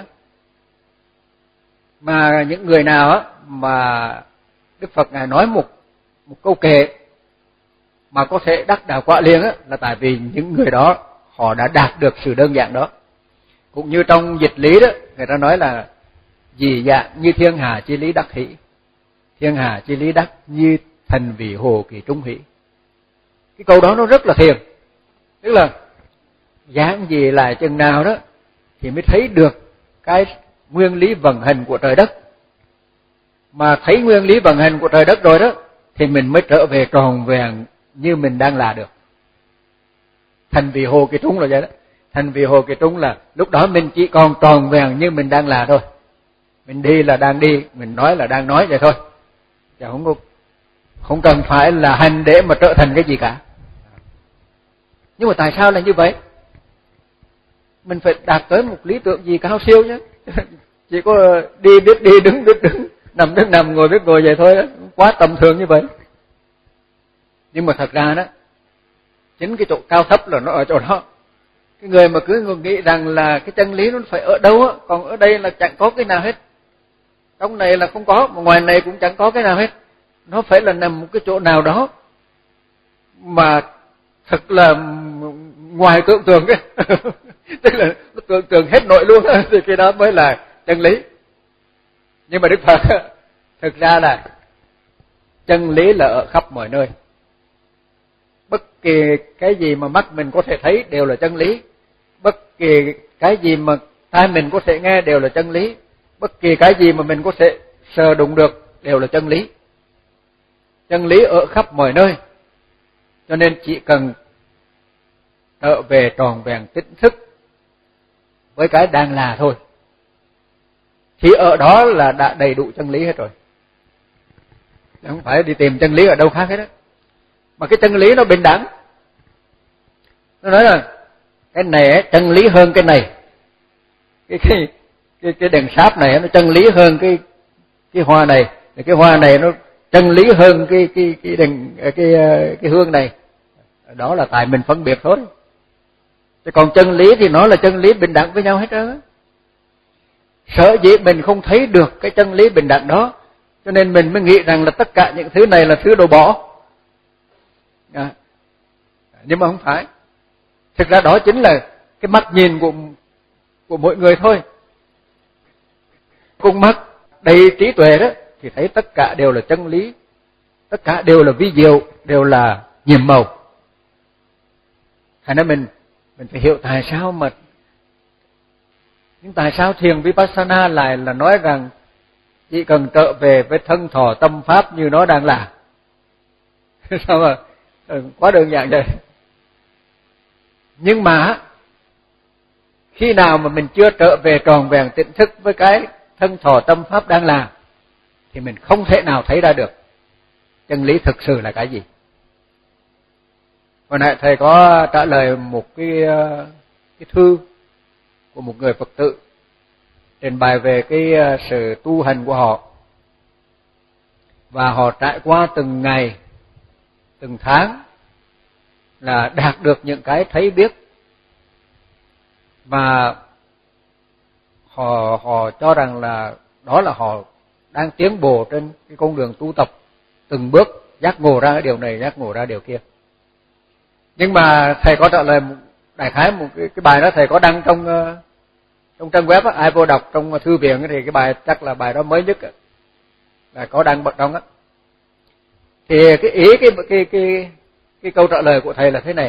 mà những người nào á mà Đức Phật Ngài nói một một câu kệ mà có thể đắc đạo quả liền á, là tại vì những người đó họ đã đạt được sự đơn giản đó. Cũng như trong dịch lý đó, người ta nói là dị dạng như thiên hà chi lý đắc hỷ, thiên hà chi lý đắc như thành vị hồ kỳ trung hỷ. Cái câu đó nó rất là thiền, tức là giảng gì lại chừng nào đó thì mới thấy được cái nguyên lý vận hành của trời đất. Mà thấy nguyên lý vận hành của trời đất rồi đó thì mình mới trở về tròn vẹn như mình đang là được. Thành vị hồ kỳ trung là vậy đó. Thành vị hồ kỳ trung là lúc đó mình chỉ còn tròn vẹn như mình đang là thôi. Mình đi là đang đi, mình nói là đang nói vậy thôi. Chứ không có, không cần phải là hành để mà trở thành cái gì cả. Nhưng mà tại sao là như vậy? Mình phải đạt tới một lý tưởng gì cao siêu chứ. Chỉ có đi biết đi, đứng biết đứng, nằm biết nằm, ngồi biết ngồi vậy thôi đó. Quá tầm thường như vậy. Nhưng mà thật ra đó, chính cái chỗ cao thấp là nó ở chỗ đó. Cái người mà cứ nghĩ rằng là cái chân lý nó phải ở đâu á, còn ở đây là chẳng có cái nào hết. Trong này là không có, mà ngoài này cũng chẳng có cái nào hết. Nó phải là nằm một cái chỗ nào đó mà thật là ngoài tưởng tượng ấy. Tức là nó tưởng tượng hết nội luôn, thì cái đó mới là chân lý. Nhưng mà Đức Phật thực ra là chân lý là ở khắp mọi nơi. Bất kỳ cái gì mà mắt mình có thể thấy đều là chân lý. Bất kỳ cái gì mà tai mình có thể nghe đều là chân lý. Bất kỳ cái gì mà mình có thể sờ đụng được đều là chân lý. Chân lý ở khắp mọi nơi. Cho nên chỉ cần trở về tròn vẹn tỉnh thức với cái đang là thôi, thì ở đó là đã đầy đủ chân lý hết rồi. Không phải đi tìm chân lý ở đâu khác hết đó. Mà cái chân lý nó bình đẳng. Nó nói là cái này chân lý hơn cái này. Cái cái cái, cái đèn sáp này nó chân lý hơn cái cái hoa này, cái hoa này nó chân lý hơn cái cái cái đèn cái cái hương này. Đó là tại mình phân biệt thôi. Chứ còn chân lý thì nó là chân lý bình đẳng với nhau hết trơn. Sở dĩ mình không thấy được cái chân lý bình đẳng đó Cho nên mình mới nghĩ rằng là tất cả những thứ này là thứ đồ bỏ. À, nhưng mà không phải. Thực ra đó chính là cái mắt nhìn của của mỗi người thôi. Con mắt đầy trí tuệ đó thì thấy tất cả đều là chân lý, tất cả đều là vi diệu, đều là nhiệm màu. Thành ra mình mình phải hiểu tại sao mà nhưng tại sao thiền Vipassana lại là nói rằng chỉ cần trở về với thân thọ tâm pháp như nó đang là. Sao mà quá đơn giản vậy. Nhưng mà khi nào mà mình chưa trở về tròn vẹn tỉnh thức với cái thân thọ tâm pháp đang là thì mình không thể nào thấy ra được chân lý thực sự là cái gì. Hồi nãy thầy có trả lời một cái cái thư của một người Phật tử trình bày về cái sự tu hành của họ, và họ trải qua từng ngày, từng tháng là đạt được những cái thấy biết, và họ họ cho rằng là đó là họ đang tiến bộ trên cái con đường tu tập, từng bước giác ngộ ra điều này, giác ngộ ra điều kia. Nhưng mà thầy có trả lời đại khái một cái, cái bài đó thầy có đăng trong trong trang web á, ai vô đọc trong thư viện thì cái bài chắc là bài đó mới nhất á, là có đăng bật trong á. Thì cái ý cái cái cái cái câu trả lời của thầy là thế này: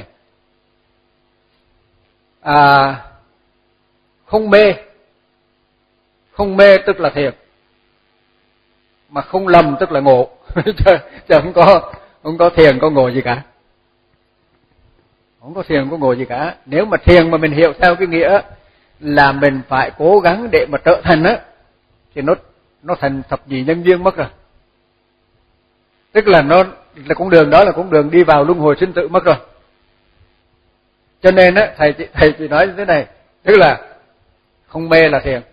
à, không mê, không mê tức là thiền, mà không lầm tức là ngộ. Chứ không có không có thiền có ngộ gì cả. Không có thiền có ngộ gì cả. Nếu mà thiền mà mình hiểu theo cái nghĩa là mình phải cố gắng để mà trở thành á, thì nó nó thành thập nhị nhân duyên mất rồi. Tức là nó là con đường đó là con đường đi vào luân hồi sinh tử mất rồi. Cho nên á thầy thầy chỉ nói như thế này, tức là không mê là thiền.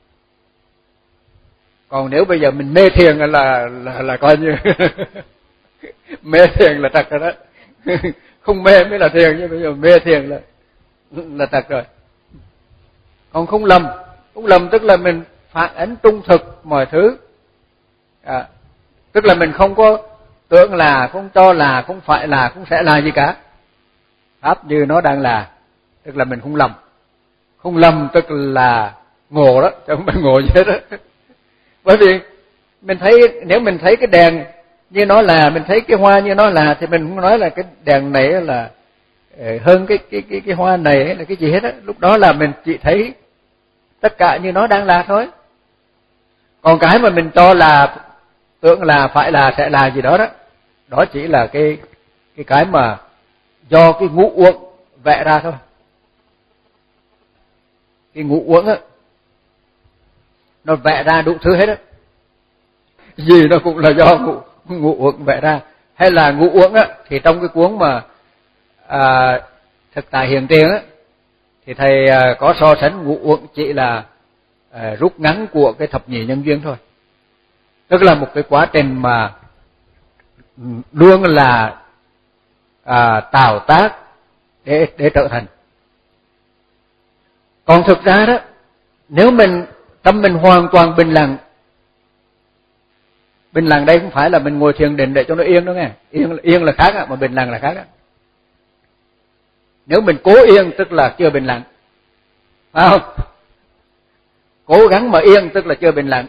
Còn nếu bây giờ mình mê thiền là là là coi như mê thiền là trật rồi đó. Không mê mới là thiền, nhưng bây giờ mê thiền là là trật rồi. Còn không lầm, không lầm tức là mình phản ánh trung thực mọi thứ. À, tức là mình không có tưởng là, không cho là, không phải là, không sẽ là gì cả. Pháp như nó đang là, tức là mình không lầm. Không lầm tức là ngộ đó, chứ không phải ngộ gì hết đó. Bởi vì mình thấy, nếu mình thấy cái đèn như nó là, mình thấy cái hoa như nó là, thì mình không nói là cái đèn này là hơn cái cái cái cái hoa này là cái gì hết á. Lúc đó là mình chỉ thấy tất cả như nó đang là thôi. Còn cái mà mình cho là, tưởng là, phải là, sẽ là gì đó đó, đó chỉ là cái cái cái mà do cái ngũ uẩn vẽ ra thôi. Cái ngũ uẩn á, nó vẽ ra đủ thứ hết á. Gì nó cũng là do ngũ ngũ uẩn vẽ ra. Hay là ngũ uẩn á, thì trong cái cuốn mà à, Thực tại hiện tiền á, thì thầy à, có so sánh ngũ uẩn chỉ là à, rút ngắn của cái thập nhị nhân duyên thôi. Tức là một cái quá trình mà luôn là à, tạo tác để để trở thành. Còn thực ra đó, nếu mình tâm mình hoàn toàn bình lặng, bình lặng đây không phải là mình ngồi thiền định để cho nó yên đó nghe, yên yên là khác mà bình lặng là khác. Nếu mình cố yên tức là chưa bình lặng, phải không? Cố gắng mà yên tức là chưa bình lặng.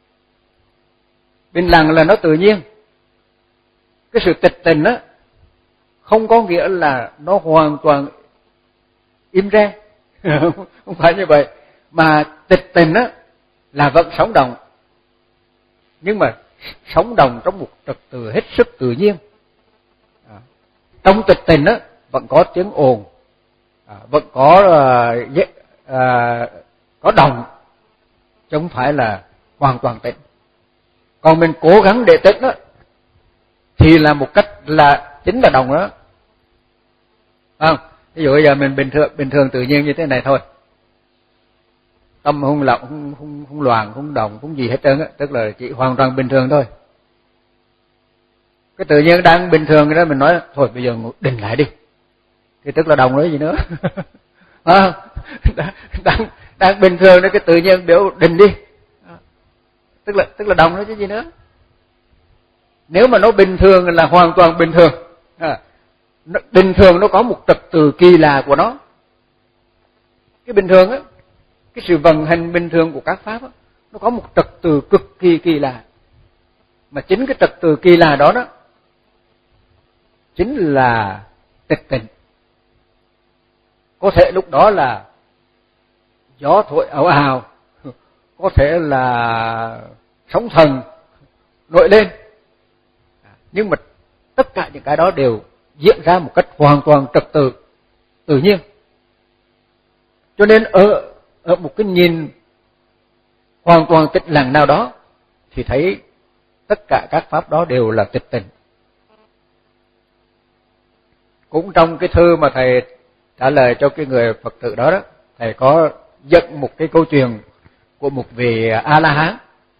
Bình lặng là nó tự nhiên. Cái sự tịch tình á không có nghĩa là nó hoàn toàn im re. Không phải như vậy. Mà tịch tình á là vẫn sống động. Nhưng mà sống động trong một trật tự hết sức tự nhiên. À, trong tịch tình á vẫn có tiếng ồn, à, vẫn có uh, uh, có động, chứ không phải là hoàn toàn tĩnh. Còn mình cố gắng để tĩnh á thì là một cách là chính là động đó. Không? Ví dụ bây giờ mình bình thường bình thường tự nhiên như thế này thôi, tâm không lặng, không không không loạn, không động, không gì hết trơn á, tức là chỉ hoàn toàn bình thường thôi. Cái tự nhiên đang bình thường cái đó mình nói thôi bây giờ định lại đi, thì tức là động đấy gì nữa. À, đang đang bình thường đó, cái tự nhiên biểu định đi, tức là tức là động đó chứ gì nữa. Nếu mà nó bình thường là hoàn toàn bình thường. À, bình thường nó có một trật tự kỳ lạ của nó. Cái bình thường á, cái sự vận hành bình thường của các pháp á, nó có một trật tự cực kỳ kỳ lạ. Mà chính cái trật tự kỳ lạ đó đó chính là tịch tịnh. Có thể lúc đó là gió thổi ảo ảo, có thể là sóng thần nổi lên, nhưng mà tất cả những cái đó đều diễn ra một cách hoàn toàn trật tự, tự nhiên. Cho nên ở ở một cái nhìn hoàn toàn tĩnh lặng nào đó thì thấy tất cả các pháp đó đều là tịch tịnh. Cũng trong cái thư mà thầy trả lời cho cái người Phật tử đó đó, thầy có dẫn một cái câu chuyện của một vị A-la-hán.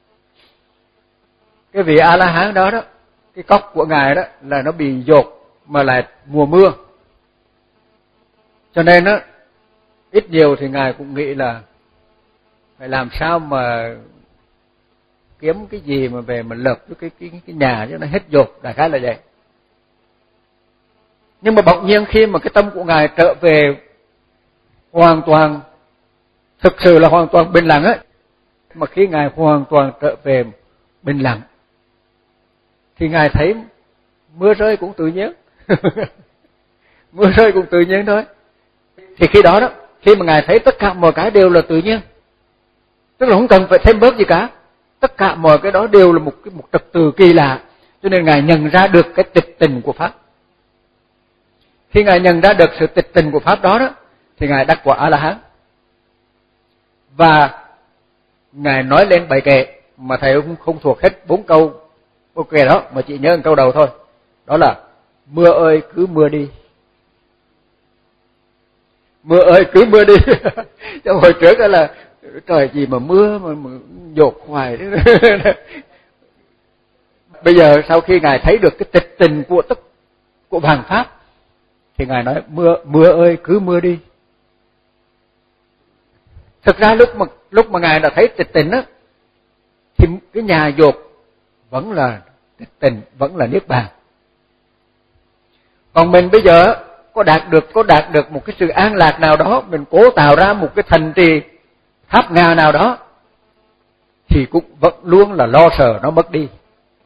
Cái vị A-la-hán đó đó, cái cốc của ngài đó là nó bị dột mà lại mùa mưa. Cho nên đó, ít nhiều thì ngài cũng nghĩ là phải làm sao mà kiếm cái gì mà về mà lợp cái cái cái nhà cho nó hết dột, đại khái là vậy. Nhưng mà bỗng nhiên khi mà cái tâm của ngài trở về hoàn toàn, thực sự là hoàn toàn bình lặng ấy, mà khi ngài hoàn toàn trở về bình lặng thì ngài thấy mưa rơi cũng tự nhiên. Mưa rơi cũng tự nhiên thôi. Thì khi đó đó, khi mà ngài thấy tất cả mọi cái đều là tự nhiên, tức là không cần phải thêm bớt gì cả, tất cả mọi cái đó đều là một cái một trật tự kỳ lạ, cho nên ngài nhận ra được cái tịch tình của pháp. Khi ngài nhận ra được sự tịch tình của pháp đó đó, thì ngài đắc quả A-la-hán. Và ngài nói lên bài kệ mà thầy cũng không thuộc hết bốn câu ok đó, mà chỉ nhớ một câu đầu thôi. Đó là mưa ơi cứ mưa đi. Mưa ơi cứ mưa đi. Trong hồi trước đó là trời gì mà mưa mà, mà dột hoài đó. Bây giờ sau khi ngài thấy được cái tịch tình của tất của vạn pháp thì ngài nói mưa mưa ơi cứ mưa đi. Thực ra lúc mà lúc mà ngài đã thấy tịch tình á thì cái nhà dột vẫn là tịch tình, vẫn là niết bàn. Còn mình bây giờ có đạt được có đạt được một cái sự an lạc nào đó, mình cố tạo ra một cái thành trì tháp ngà nào đó thì cũng vẫn luôn là lo sợ nó mất đi.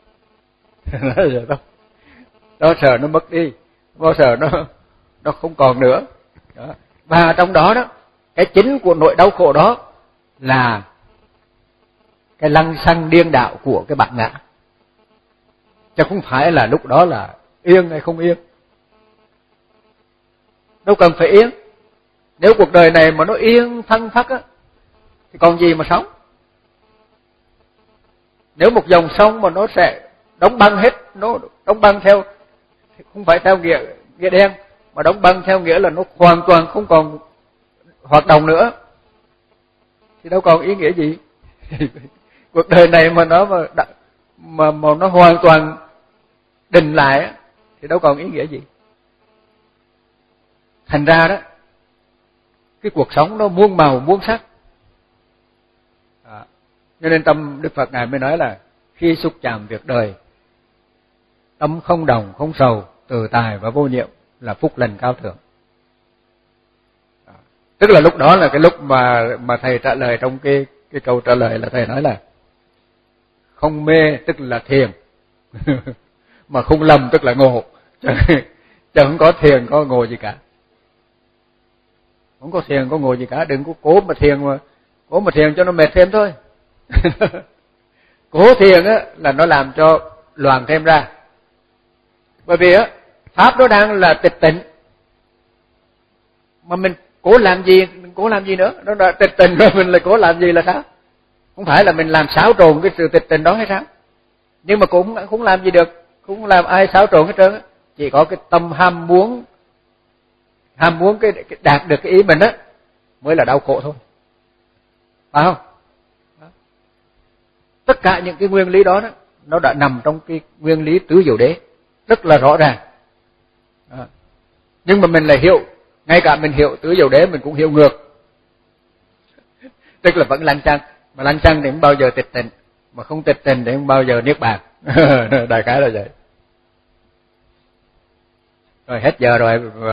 Lo sợ nó mất đi, lo sợ nó nó không còn nữa. Đó. Và trong đó đó, cái chính của nỗi đau khổ đó là cái lăng xăng điên đạo của cái bản ngã. Chứ không phải là lúc đó là yên hay không yên. Đâu cần phải yên. Nếu cuộc đời này mà nó yên thăng phắc á thì còn gì mà sống. Nếu một dòng sông mà nó sẽ đóng băng hết, nó đóng băng theo không phải theo nghĩa nghĩa đen, mà đóng băng theo nghĩa là nó hoàn toàn không còn hoạt động nữa thì đâu còn ý nghĩa gì. Cuộc đời này mà nó mà mà, mà nó hoàn toàn đình lại thì đâu còn ý nghĩa gì. Thành ra đó, cái cuộc sống nó muôn màu muôn sắc. À, cho nên tâm Đức Phật ngài mới nói là khi xúc chạm việc đời, tâm không đồng không sầu, từ tài và vô nhiệm là phúc lành cao thượng. À, tức là lúc đó là cái lúc mà mà thầy trả lời trong cái cái câu trả lời là thầy nói là không mê tức là thiền, mà không lầm tức là ngộ, chứ, chứ không có thiền có ngộ gì cả. Không có thiền có ngồi gì cả, đừng có cố mà thiền mà cố mà thiền cho nó mệt thêm thôi. Cố thiền á là nó làm cho loạn thêm ra. Bởi vì á pháp đó đang là tịch tịnh, mà mình cố làm gì, mình cố làm gì nữa, nó đã tịch tịnh rồi mình lại cố làm gì là sao? Không phải là mình làm xáo trộn cái sự tịch tịnh đó hay sao? Nhưng mà cũng không làm gì được, cũng làm ai xáo trộn hết trơn á, chỉ có cái tâm ham muốn ham muốn cái, cái đạt được cái ý mình á mới là đau khổ thôi, phải không? Đó. Tất cả những cái nguyên lý đó, đó nó đã nằm trong cái nguyên lý tứ diệu đế rất là rõ ràng. Đó. Nhưng mà mình lại hiểu, ngay cả mình hiểu tứ diệu đế mình cũng hiểu ngược, tức là vẫn lăng xăng, mà lăng xăng thì không bao giờ tịch tịnh, mà không tịch tịnh thì không bao giờ niết bàn. Đại khái là vậy. Rồi hết giờ rồi.